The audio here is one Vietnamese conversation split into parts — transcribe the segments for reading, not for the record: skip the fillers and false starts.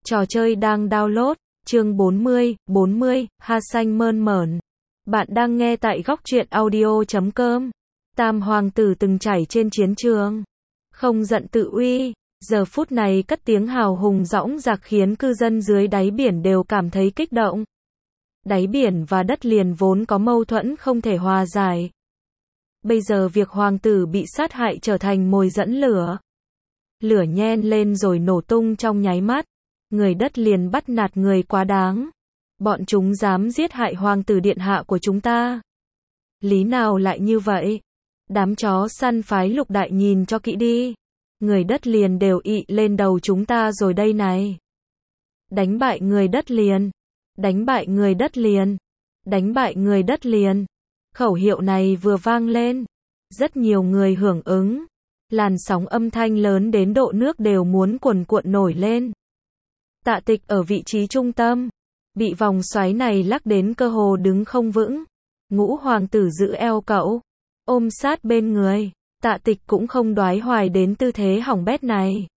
Trò chơi đang download, chương 40, ha xanh mơn mởn. Bạn đang nghe tại góc truyện audio.com. Tam hoàng tử từng chảy trên chiến trường. Không giận tự uy, giờ phút này cất tiếng hào hùng dõng dạc khiến cư dân dưới đáy biển đều cảm thấy kích động. Đáy biển và đất liền vốn có mâu thuẫn không thể hòa giải. Bây giờ việc hoàng tử bị sát hại trở thành mồi dẫn lửa. Lửa nhen lên rồi nổ tung trong nháy mắt. Người đất liền bắt nạt người quá đáng. Bọn chúng dám giết hại hoàng tử điện hạ của chúng ta. Lý nào lại như vậy? Đám chó săn phái Lục Đại nhìn cho kỹ đi. Người đất liền đều ị lên đầu chúng ta rồi đây này. Đánh bại người đất liền. Đánh bại người đất liền. Đánh bại người đất liền. Khẩu hiệu này vừa vang lên. Rất nhiều người hưởng ứng. Làn sóng âm thanh lớn đến độ nước đều muốn cuồn cuộn nổi lên. Tạ Tịch ở vị trí trung tâm. Bị vòng xoáy này lắc đến cơ hồ đứng không vững. Ngũ hoàng tử giữ eo cậu. Ôm sát bên người. Tạ Tịch cũng không đoái hoài đến tư thế hỏng bét này.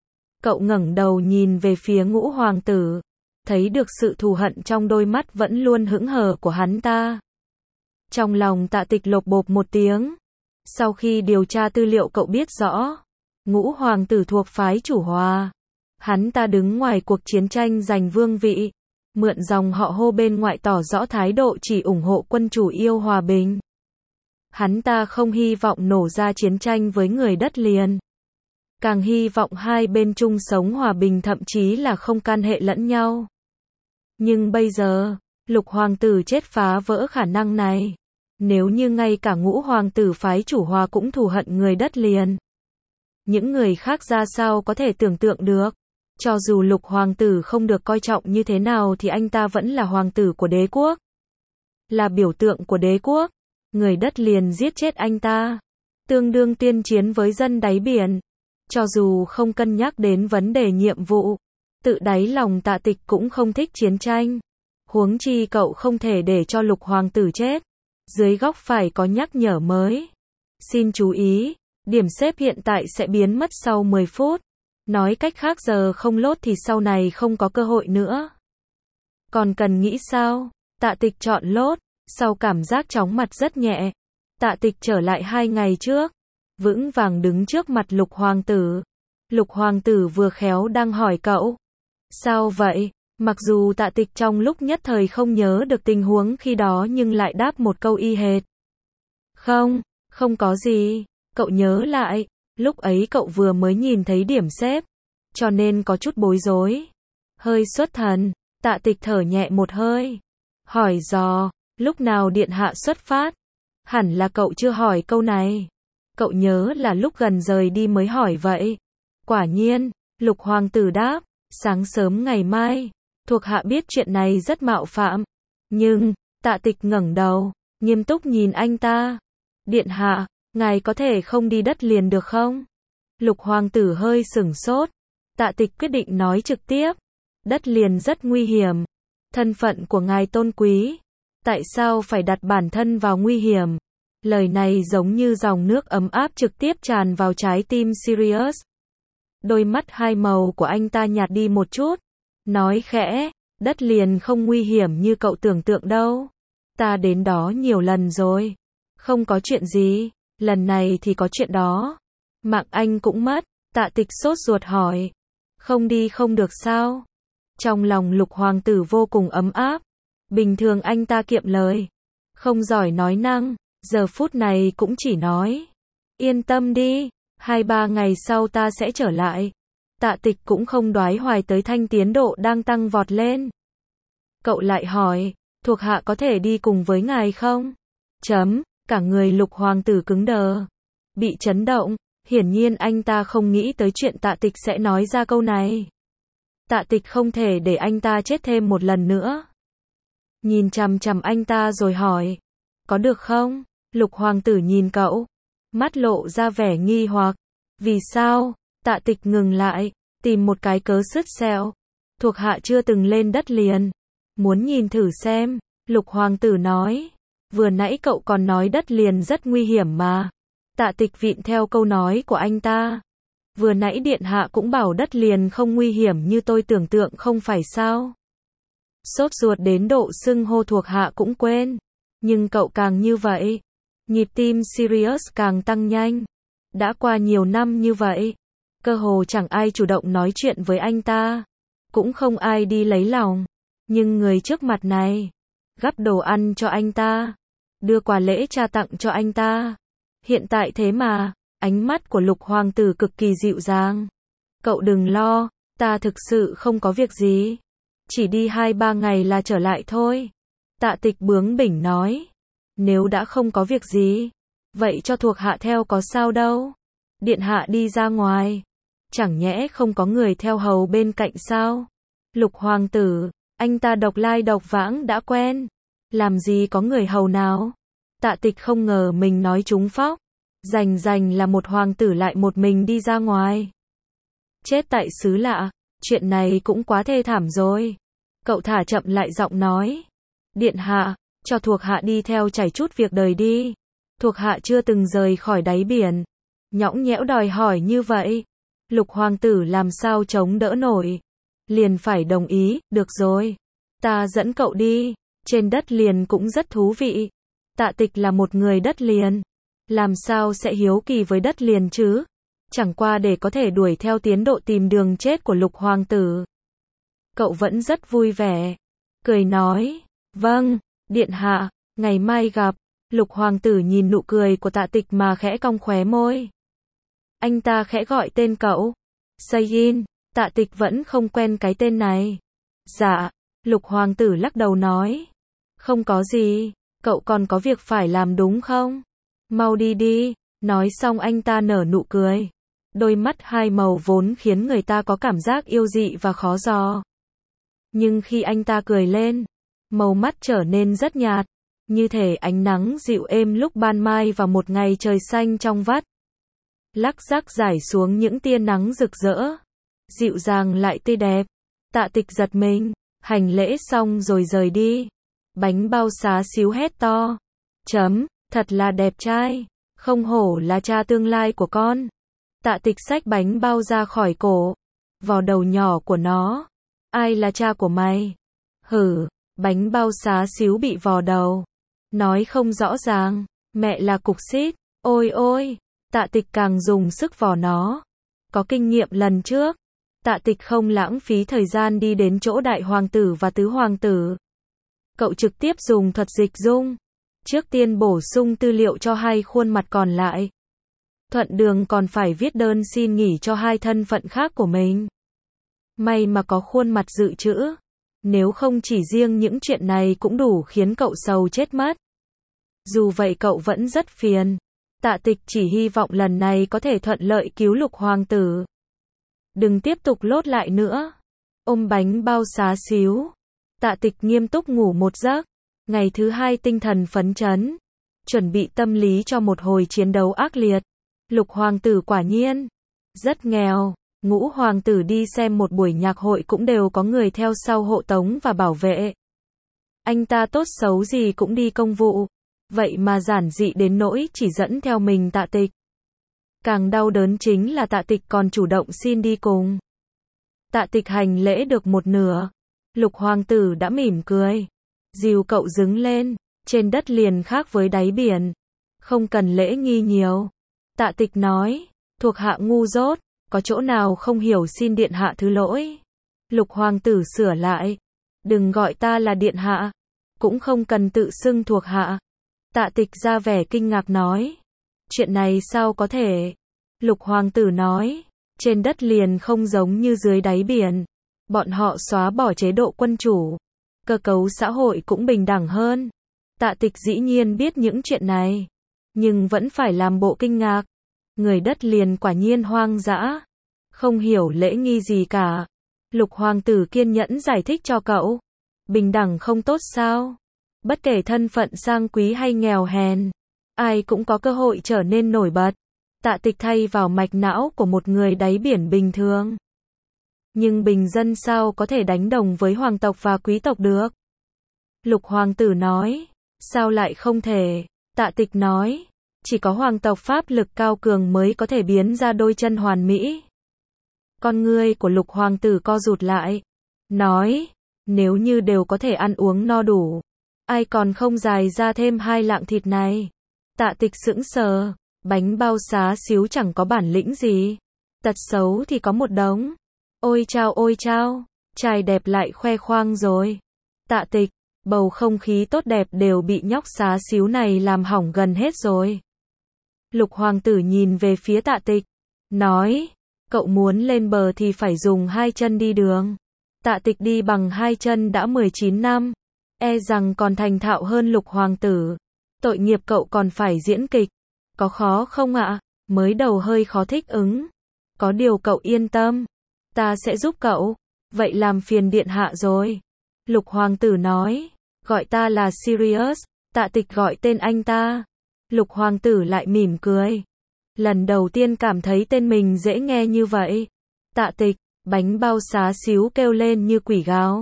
Cậu ngẩng đầu nhìn về phía ngũ hoàng tử. Thấy được sự thù hận trong đôi mắt vẫn luôn hững hờ của hắn ta. Trong lòng Tạ Tịch lột bột một tiếng. Sau khi điều tra tư liệu cậu biết rõ. Ngũ hoàng tử thuộc phái Chủ Hòa. Hắn ta đứng ngoài cuộc chiến tranh giành vương vị. Mượn dòng họ Hô bên ngoại tỏ rõ thái độ chỉ ủng hộ quân chủ yêu hòa bình. Hắn ta không hy vọng nổ ra chiến tranh với người đất liền. Càng hy vọng hai bên chung sống hòa bình thậm chí là không can hệ lẫn nhau. Nhưng bây giờ, Lục hoàng tử chết phá vỡ khả năng này. Nếu như ngay cả ngũ hoàng tử phái Chủ Hòa cũng thù hận người đất liền. Những người khác ra sao có thể tưởng tượng được. Cho dù Lục hoàng tử không được coi trọng như thế nào thì anh ta vẫn là hoàng tử của đế quốc. Là biểu tượng của đế quốc. Người đất liền giết chết anh ta. Tương đương tuyên chiến với dân đáy biển. Cho dù không cân nhắc đến vấn đề nhiệm vụ. Tự đáy lòng Tạ Tịch cũng không thích chiến tranh. Huống chi cậu không thể để cho Lục hoàng tử chết. Dưới góc phải có nhắc nhở mới. Xin chú ý, điểm xếp hiện tại sẽ biến mất sau 10 phút. Nói cách khác giờ không lốt thì sau này không có cơ hội nữa. Còn cần nghĩ sao? Tạ Tịch chọn lốt, sau cảm giác chóng mặt rất nhẹ. Tạ Tịch trở lại 2 ngày trước. Vững vàng đứng trước mặt Lục hoàng tử. Lục hoàng tử vừa khéo đang hỏi cậu. Sao vậy? Mặc dù Tạ Tịch trong lúc nhất thời không nhớ được tình huống khi đó nhưng lại đáp một câu y hệt. Không có gì. Cậu nhớ lại, lúc ấy cậu vừa mới nhìn thấy điểm xếp. Cho nên có chút bối rối. Hơi xuất thần, Tạ Tịch thở nhẹ một hơi. Hỏi dò, lúc nào điện hạ xuất phát? Hẳn là cậu chưa hỏi câu này. Cậu nhớ là lúc gần rời đi mới hỏi vậy. Quả nhiên, Lục hoàng tử đáp, sáng sớm ngày mai. Thuộc hạ biết chuyện này rất mạo phạm. Nhưng, Tạ Tịch ngẩng đầu, nghiêm túc nhìn anh ta. Điện hạ, ngài có thể không đi đất liền được không? Lục hoàng tử hơi sửng sốt. Tạ Tịch quyết định nói trực tiếp. Đất liền rất nguy hiểm. Thân phận của ngài tôn quý. Tại sao phải đặt bản thân vào nguy hiểm? Lời này giống như dòng nước ấm áp trực tiếp tràn vào trái tim Sirius. Đôi mắt hai màu của anh ta nhạt đi một chút. Nói khẽ, đất liền không nguy hiểm như cậu tưởng tượng đâu. Ta đến đó nhiều lần rồi. Không có chuyện gì, lần này thì có chuyện đó. Mạng anh cũng mất. Tạ Tịch sốt ruột hỏi. Không đi không được sao? Trong lòng Lục hoàng tử vô cùng ấm áp. Bình thường anh ta kiệm lời. Không giỏi nói năng, giờ phút này cũng chỉ nói. Yên tâm đi, 2-3 ngày sau ta sẽ trở lại. Tạ Tịch cũng không đoái hoài tới thanh tiến độ đang tăng vọt lên. Cậu lại hỏi, thuộc hạ có thể đi cùng với ngài không? Cả người Lục hoàng tử cứng đờ. Bị chấn động, hiển nhiên anh ta không nghĩ tới chuyện Tạ Tịch sẽ nói ra câu này. Tạ Tịch không thể để anh ta chết thêm một lần nữa. Nhìn chằm chằm anh ta rồi hỏi. Có được không? Lục hoàng tử nhìn cậu. Mắt lộ ra vẻ nghi hoặc. Vì sao? Tạ Tịch ngừng lại. Tìm một cái cớ sứt sẹo. Thuộc hạ chưa từng lên đất liền. Muốn nhìn thử xem. Lục hoàng tử nói. Vừa nãy cậu còn nói đất liền rất nguy hiểm mà. Tạ Tịch vịn theo câu nói của anh ta. Vừa nãy điện hạ cũng bảo đất liền không nguy hiểm như tôi tưởng tượng không phải sao? Sốt ruột đến độ xưng hô thuộc hạ cũng quên. Nhưng cậu càng như vậy, nhịp tim Sirius càng tăng nhanh. Đã qua nhiều năm như vậy, cơ hồ chẳng ai chủ động nói chuyện với anh ta, cũng không ai đi lấy lòng. Nhưng người trước mặt này, gắp đồ ăn cho anh ta, đưa quà lễ cha tặng cho anh ta. Hiện tại thế mà, ánh mắt của Lục hoàng tử cực kỳ dịu dàng. Cậu đừng lo, ta thực sự không có việc gì. Chỉ đi 2-3 ngày là trở lại thôi. Tạ Tịch bướng bỉnh nói. Nếu đã không có việc gì, vậy cho thuộc hạ theo có sao đâu. Điện hạ đi ra ngoài, chẳng nhẽ không có người theo hầu bên cạnh sao? Lục hoàng tử, anh ta độc lai độc vãng đã quen, làm gì có người hầu nào? Tạ Tịch không ngờ mình nói trúng phóc. Rành là một hoàng tử lại một mình đi ra ngoài. Chết tại xứ lạ, chuyện này cũng quá thê thảm rồi. Cậu thả chậm lại giọng nói. Điện hạ, cho thuộc hạ đi theo trải chút việc đời đi. Thuộc hạ chưa từng rời khỏi đáy biển. Nhõng nhẽo đòi hỏi như vậy. Lục hoàng tử làm sao chống đỡ nổi. Liền phải đồng ý, được rồi. Ta dẫn cậu đi, trên đất liền cũng rất thú vị. Tạ Tịch là một người đất liền. Làm sao sẽ hiếu kỳ với đất liền chứ? Chẳng qua để có thể đuổi theo tiến độ tìm đường chết của Lục hoàng tử. Cậu vẫn rất vui vẻ. Cười nói, vâng, điện hạ, ngày mai gặp. Lục hoàng tử nhìn nụ cười của Tạ Tịch mà khẽ cong khóe môi. Anh ta khẽ gọi tên cậu. Sayin, Tạ Tịch vẫn không quen cái tên này. Dạ, Lục hoàng tử lắc đầu nói. Không có gì, cậu còn có việc phải làm đúng không? Mau đi đi. Nói xong anh ta nở nụ cười. Đôi mắt hai màu vốn khiến người ta có cảm giác yêu dị và khó dò. Nhưng khi anh ta cười lên, màu mắt trở nên rất nhạt, như thể ánh nắng dịu êm lúc ban mai vào một ngày trời xanh trong vắt. Lắc rắc rải xuống những tia nắng rực rỡ, dịu dàng lại tươi đẹp. Tạ Tịch giật mình, hành lễ xong rồi rời đi. Bánh bao xá xíu hét to. Thật là đẹp trai, không hổ là cha tương lai của con. Tạ Tịch xách bánh bao ra khỏi cổ, vò đầu nhỏ của nó. Ai là cha của mày? Hử, bánh bao xá xíu bị vò đầu. Nói không rõ ràng, mẹ là cục xít. Ôi ôi, Tạ Tịch càng dùng sức vò nó. Có kinh nghiệm lần trước, Tạ Tịch không lãng phí thời gian đi đến chỗ đại hoàng tử và tứ hoàng tử. Cậu trực tiếp dùng thuật dịch dung. Trước tiên bổ sung tư liệu cho hai khuôn mặt còn lại. Thuận đường còn phải viết đơn xin nghỉ cho hai thân phận khác của mình. May mà có khuôn mặt dự trữ. Nếu không chỉ riêng những chuyện này cũng đủ khiến cậu sầu chết mất. Dù vậy cậu vẫn rất phiền. Tạ Tịch chỉ hy vọng lần này có thể thuận lợi cứu Lục hoàng tử. Đừng tiếp tục lốt lại nữa. Ôm bánh bao xá xíu. Tạ Tịch nghiêm túc ngủ một giấc. Ngày thứ hai tinh thần phấn chấn. Chuẩn bị tâm lý cho một hồi chiến đấu ác liệt. Lục hoàng tử quả nhiên rất nghèo. Ngũ hoàng tử đi xem một buổi nhạc hội cũng đều có người theo sau hộ tống và bảo vệ. Anh ta tốt xấu gì cũng đi công vụ. Vậy mà giản dị đến nỗi chỉ dẫn theo mình Tạ Tịch. Càng đau đớn chính là Tạ Tịch còn chủ động xin đi cùng. Tạ Tịch hành lễ được một nửa. Lục hoàng tử đã mỉm cười. Dìu cậu đứng lên. Trên đất liền khác với đáy biển. Không cần lễ nghi nhiều. Tạ Tịch nói. Thuộc hạ ngu dốt. Có chỗ nào không hiểu xin điện hạ thứ lỗi. Lục hoàng tử sửa lại. Đừng gọi ta là điện hạ. Cũng không cần tự xưng thuộc hạ. Tạ Tịch ra vẻ kinh ngạc nói. Chuyện này sao có thể? Lục hoàng tử nói. Trên đất liền không giống như dưới đáy biển. Bọn họ xóa bỏ chế độ quân chủ. Cơ cấu xã hội cũng bình đẳng hơn. Tạ Tịch dĩ nhiên biết những chuyện này. Nhưng vẫn phải làm bộ kinh ngạc. Người đất liền quả nhiên hoang dã. Không hiểu lễ nghi gì cả. Lục hoàng tử kiên nhẫn giải thích cho cậu. Bình đẳng không tốt sao? Bất kể thân phận sang quý hay nghèo hèn, ai cũng có cơ hội trở nên nổi bật. Tạ Tịch thay vào mạch não của một người đáy biển bình thường. Nhưng bình dân sao có thể đánh đồng với hoàng tộc và quý tộc được? Lục hoàng tử nói. Sao lại không thể? Tạ Tịch nói. Chỉ có hoàng tộc pháp lực cao cường mới có thể biến ra đôi chân hoàn mỹ. Con ngươi của Lục hoàng tử co rụt lại. Nói, nếu như đều có thể ăn uống no đủ, ai còn không dài ra thêm 2 lạng thịt này. Tạ Tịch sững sờ, bánh bao xá xíu chẳng có bản lĩnh gì. Tật xấu thì có một đống. Ôi chao, trai đẹp lại khoe khoang rồi. Tạ Tịch, bầu không khí tốt đẹp đều bị nhóc xá xíu này làm hỏng gần hết rồi. Lục hoàng tử nhìn về phía Tạ Tịch, nói, cậu muốn lên bờ thì phải dùng 2 chân đi đường. Tạ Tịch đi bằng 2 chân đã 19 năm, e rằng còn thành thạo hơn Lục hoàng tử. Tội nghiệp cậu còn phải diễn kịch. Có khó không ạ? Mới đầu hơi khó thích ứng. Có điều cậu yên tâm, ta sẽ giúp cậu. Vậy làm phiền điện hạ rồi. Lục hoàng tử nói, gọi ta là Sirius. Tạ Tịch gọi tên anh ta. Lục hoàng tử lại mỉm cười. Lần đầu tiên cảm thấy tên mình dễ nghe như vậy. Tạ Tịch, bánh bao xá xíu kêu lên như quỷ gáo.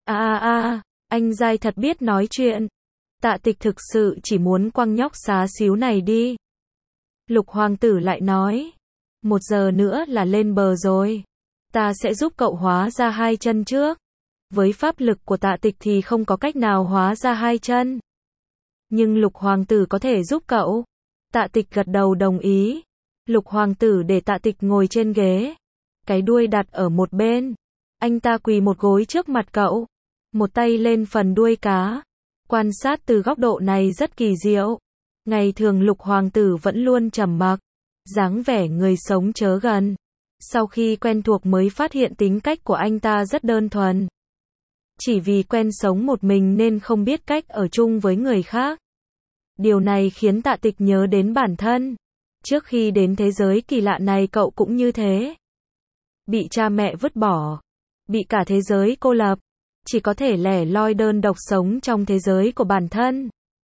Anh dai thật biết nói chuyện. Tạ Tịch thực sự chỉ muốn quăng nhóc xá xíu này đi. Lục hoàng tử lại nói, 1 giờ nữa là lên bờ rồi. Ta sẽ giúp cậu hóa ra 2 chân trước. Với pháp lực của Tạ Tịch thì không có cách nào hóa ra 2 chân. Nhưng Lục hoàng tử có thể giúp cậu. Tạ Tịch gật đầu đồng ý. Lục hoàng tử để Tạ Tịch ngồi trên ghế. Cái đuôi đặt ở một bên. Anh ta quỳ một gối trước mặt cậu. Một tay lên phần đuôi cá. Quan sát từ góc độ này rất kỳ diệu. Ngày thường Lục hoàng tử vẫn luôn trầm mặc, dáng vẻ người sống chớ gần. Sau khi quen thuộc mới phát hiện tính cách của anh ta rất đơn thuần. Chỉ vì quen sống một mình nên không biết cách ở chung với người khác. Điều này khiến Tạ Tịch nhớ đến bản thân. Trước khi đến thế giới kỳ lạ này cậu cũng như thế. Bị cha mẹ vứt bỏ, bị cả thế giới cô lập, chỉ có thể lẻ loi đơn độc sống trong thế giới của bản thân.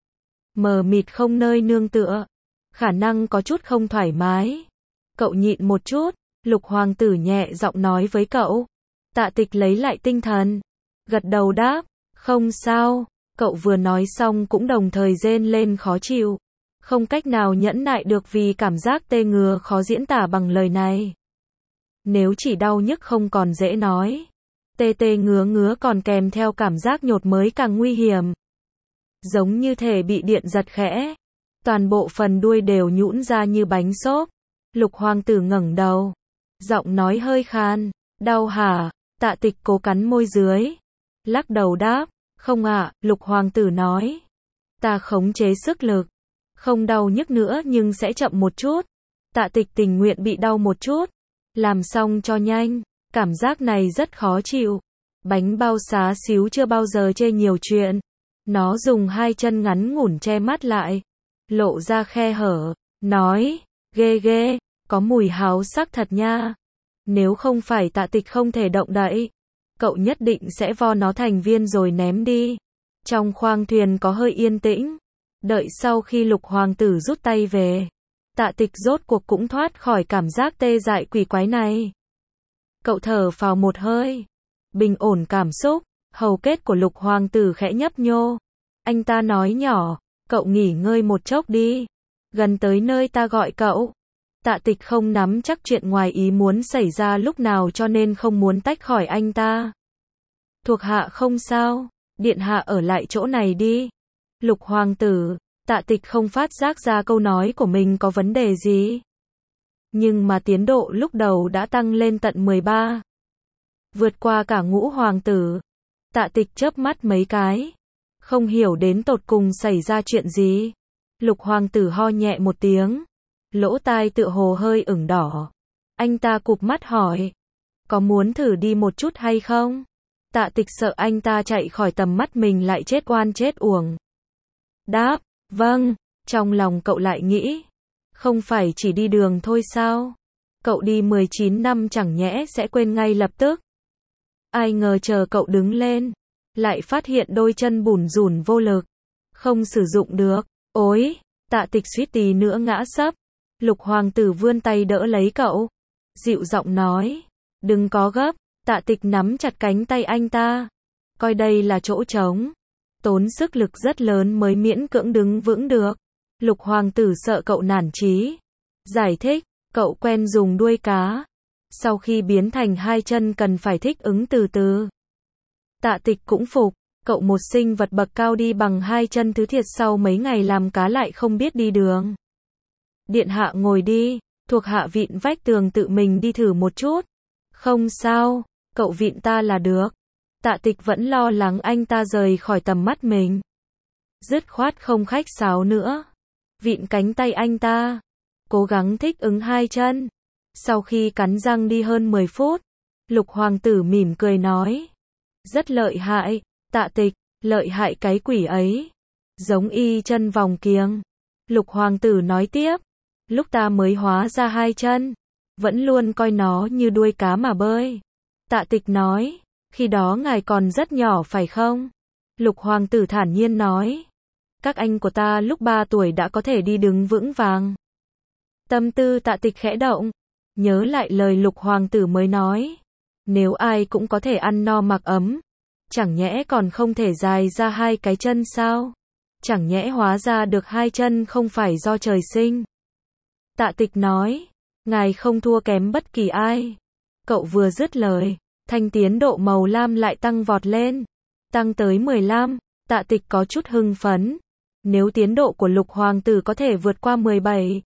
Mờ mịt không nơi nương tựa, khả năng có chút không thoải mái. Cậu nhịn một chút, Lục hoàng tử nhẹ giọng nói với cậu. Tạ Tịch lấy lại tinh thần, gật đầu đáp, không sao. Cậu vừa nói xong cũng đồng thời rên lên khó chịu, không cách nào nhẫn nại được vì cảm giác tê ngứa khó diễn tả bằng lời này. Nếu chỉ đau nhức không còn dễ nói, tê tê ngứa ngứa còn kèm theo cảm giác nhột mới càng nguy hiểm. Giống như thể bị điện giật khẽ, toàn bộ phần đuôi đều nhũn ra như bánh xốp. Lục hoàng tử ngẩng đầu, giọng nói hơi khan, đau hả? Tạ Tịch cố cắn môi dưới, lắc đầu đáp, không ạ. Lục hoàng tử nói, ta khống chế sức lực, không đau nhức nữa nhưng sẽ chậm một chút. Tạ Tịch tình nguyện bị đau một chút, làm xong cho nhanh, cảm giác này rất khó chịu. Bánh bao xá xíu chưa bao giờ chê nhiều chuyện. Nó dùng 2 chân ngắn ngủn che mắt lại, lộ ra khe hở, nói, ghê ghê, có mùi háo sắc thật nha. Nếu không phải Tạ Tịch không thể động đậy, cậu nhất định sẽ vo nó thành viên rồi ném đi. Trong khoang thuyền có hơi yên tĩnh, đợi sau khi Lục hoàng tử rút tay về, Tạ Tịch rốt cuộc cũng thoát khỏi cảm giác tê dại quỷ quái này. Cậu thở phào một hơi, bình ổn cảm xúc, hầu kết của Lục hoàng tử khẽ nhấp nhô. Anh ta nói nhỏ, cậu nghỉ ngơi một chốc đi, gần tới nơi ta gọi cậu. Tạ Tịch không nắm chắc chuyện ngoài ý muốn xảy ra lúc nào cho nên không muốn tách khỏi anh ta. Thuộc hạ không sao, điện hạ ở lại chỗ này đi. Lục hoàng tử, Tạ Tịch không phát giác ra câu nói của mình có vấn đề gì. Nhưng mà tiến độ lúc đầu đã tăng lên tận 13. Vượt qua cả Ngũ hoàng tử. Tạ Tịch chớp mắt mấy cái, không hiểu đến tột cùng xảy ra chuyện gì. Lục hoàng tử ho nhẹ một tiếng, lỗ tai tựa hồ hơi ửng đỏ. Anh ta cụp mắt hỏi, có muốn thử đi một chút hay không? Tạ Tịch sợ anh ta chạy khỏi tầm mắt mình lại chết oan chết uổng. Đáp, vâng. Trong lòng cậu lại nghĩ, không phải chỉ đi đường thôi sao? Cậu đi 19 năm chẳng nhẽ sẽ quên ngay lập tức. Ai ngờ chờ cậu đứng lên, lại phát hiện đôi chân bủn rủn vô lực, không sử dụng được. Ôi, Tạ Tịch suýt tí nữa ngã sấp. Lục hoàng tử vươn tay đỡ lấy cậu, dịu giọng nói, đừng có gấp. Tạ Tịch nắm chặt cánh tay anh ta, coi đây là chỗ trống, tốn sức lực rất lớn mới miễn cưỡng đứng vững được. Lục hoàng tử sợ cậu nản chí, giải thích, cậu quen dùng đuôi cá, sau khi biến thành hai chân cần phải thích ứng từ từ. Tạ Tịch cũng phục, cậu một sinh vật bậc cao đi bằng hai chân thứ thiệt sau mấy ngày làm cá lại không biết đi đường. Điện hạ ngồi đi, thuộc hạ vịn vách tường tự mình đi thử một chút. Không sao, cậu vịn ta là được. Tạ Tịch vẫn lo lắng anh ta rời khỏi tầm mắt mình. Dứt khoát không khách sáo nữa. Vịn cánh tay anh ta. Cố gắng thích ứng hai chân. Sau khi cắn răng đi hơn 10 phút, Lục hoàng tử mỉm cười nói. Rất lợi hại, Tạ Tịch, lợi hại cái quỷ ấy. Giống y chân vòng kiếng. Lục hoàng tử nói tiếp. Lúc ta mới hóa ra hai chân, vẫn luôn coi nó như đuôi cá mà bơi. Tạ Tịch nói. Khi đó ngài còn rất nhỏ phải không? Lục hoàng tử thản nhiên nói. Các anh của ta lúc 3 tuổi đã có thể đi đứng vững vàng. Tâm tư Tạ Tịch khẽ động. Nhớ lại lời Lục hoàng tử mới nói. Nếu ai cũng có thể ăn no mặc ấm, chẳng nhẽ còn không thể dài ra hai cái chân sao? Chẳng nhẽ hóa ra được hai chân không phải do trời sinh? Tạ Tịch nói. Ngài không thua kém bất kỳ ai. Cậu vừa dứt lời, thanh tiến độ màu lam lại tăng vọt lên. Tăng tới 15, Tạ Tịch có chút hưng phấn. Nếu tiến độ của Lục hoàng tử có thể vượt qua 17,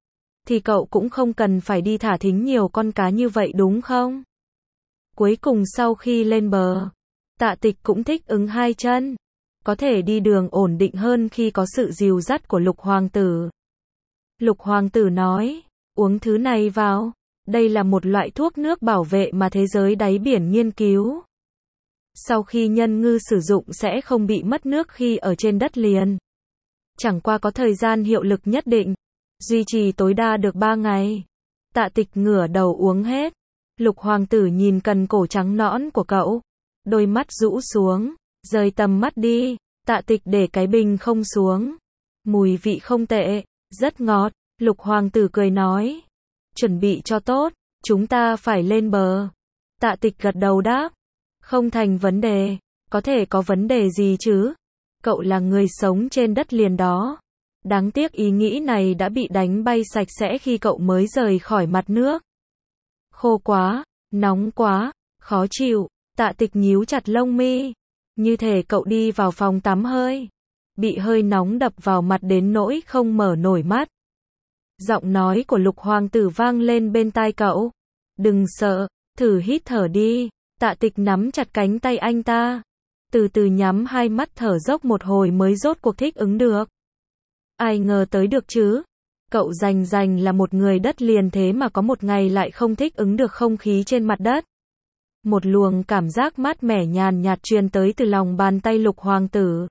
thì cậu cũng không cần phải đi thả thính nhiều con cá như vậy đúng không? Cuối cùng sau khi lên bờ, Tạ Tịch cũng thích ứng hai chân. Có thể đi đường ổn định hơn khi có sự dìu dắt của Lục hoàng tử. Lục hoàng tử nói, uống thứ này vào. Đây là một loại thuốc nước bảo vệ mà thế giới đáy biển nghiên cứu. Sau khi nhân ngư sử dụng sẽ không bị mất nước khi ở trên đất liền. Chẳng qua có thời gian hiệu lực nhất định. Duy trì tối đa được 3 ngày. Tạ Tịch ngửa đầu uống hết. Lục hoàng tử nhìn cần cổ trắng nõn của cậu. Đôi mắt rũ xuống. Rời tầm mắt đi. Tạ Tịch để cái bình không xuống. Mùi vị không tệ. Rất ngọt. Lục hoàng tử cười nói. Chuẩn bị cho tốt. Chúng ta phải lên bờ. Tạ Tịch gật đầu đáp. Không thành vấn đề. Có thể có vấn đề gì chứ? Cậu là người sống trên đất liền đó. Đáng tiếc ý nghĩ này đã bị đánh bay sạch sẽ khi cậu mới rời khỏi mặt nước. Khô quá, nóng quá, khó chịu. Tạ Tịch nhíu chặt lông mi. Như thể cậu đi vào phòng tắm hơi. Bị hơi nóng đập vào mặt đến nỗi không mở nổi mắt. Giọng nói của Lục hoàng tử vang lên bên tai cậu. Đừng sợ, thử hít thở đi. Tạ Tịch nắm chặt cánh tay anh ta. Từ từ nhắm hai mắt thở dốc một hồi mới rốt cuộc thích ứng được. Ai ngờ tới được chứ? Cậu rành là một người đất liền thế mà có một ngày lại không thích ứng được không khí trên mặt đất. Một luồng cảm giác mát mẻ nhàn nhạt truyền tới từ lòng bàn tay Lục hoàng tử.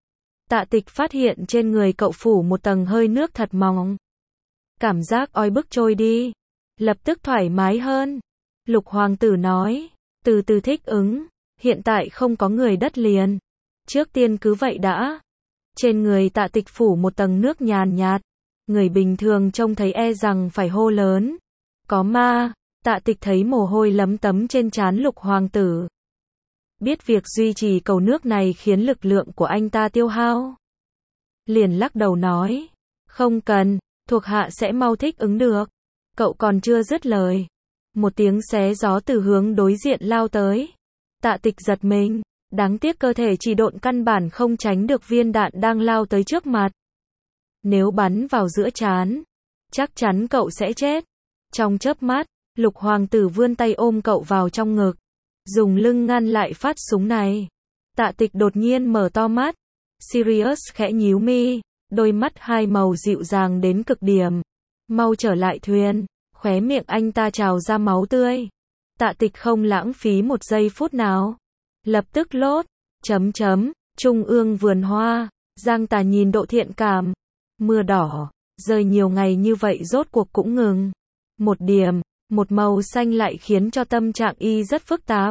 Tạ Tịch phát hiện trên người cậu phủ một tầng hơi nước thật mỏng. Cảm giác oi bức trôi đi. Lập tức thoải mái hơn. Lục hoàng tử nói. Từ từ thích ứng. Hiện tại không có người đất liền. Trước tiên cứ vậy đã. Trên người Tạ Tịch phủ một tầng nước nhàn nhạt. Người bình thường trông thấy e rằng phải hô lớn. Có ma. Tạ Tịch thấy mồ hôi lấm tấm trên trán Lục hoàng tử. Biết việc duy trì cầu nước này khiến lực lượng của anh ta tiêu hao. Liền lắc đầu nói. Không cần, thuộc hạ sẽ mau thích ứng được. Cậu còn chưa dứt lời. Một tiếng xé gió từ hướng đối diện lao tới. Tạ Tịch giật mình. Đáng tiếc cơ thể chỉ độn căn bản không tránh được viên đạn đang lao tới trước mặt. Nếu bắn vào giữa trán, chắc chắn cậu sẽ chết. Trong chớp mắt, Lục hoàng tử vươn tay ôm cậu vào trong ngực. Dùng lưng ngăn lại phát súng này. Tạ Tịch đột nhiên mở to mắt. Sirius khẽ nhíu mi. Đôi mắt hai màu dịu dàng đến cực điểm. Mau trở lại thuyền. Khóe miệng anh ta trào ra máu tươi. Tạ Tịch không lãng phí một giây phút nào. Lập tức lốt. Trung ương vườn hoa. Giang Tà nhìn Độ Thiện Cảm. Mưa đỏ. Rơi nhiều ngày như vậy rốt cuộc cũng ngừng. Một điểm. Một màu xanh lại khiến cho tâm trạng y rất phức tạp.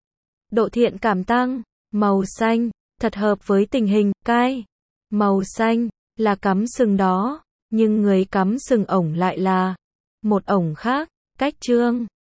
Độ Thiện Cảm tăng. Màu xanh. Thật hợp với tình hình. Cai. Màu xanh. Là cắm sừng đó. Nhưng người cắm sừng ổng lại là một ổng khác. Cách chương.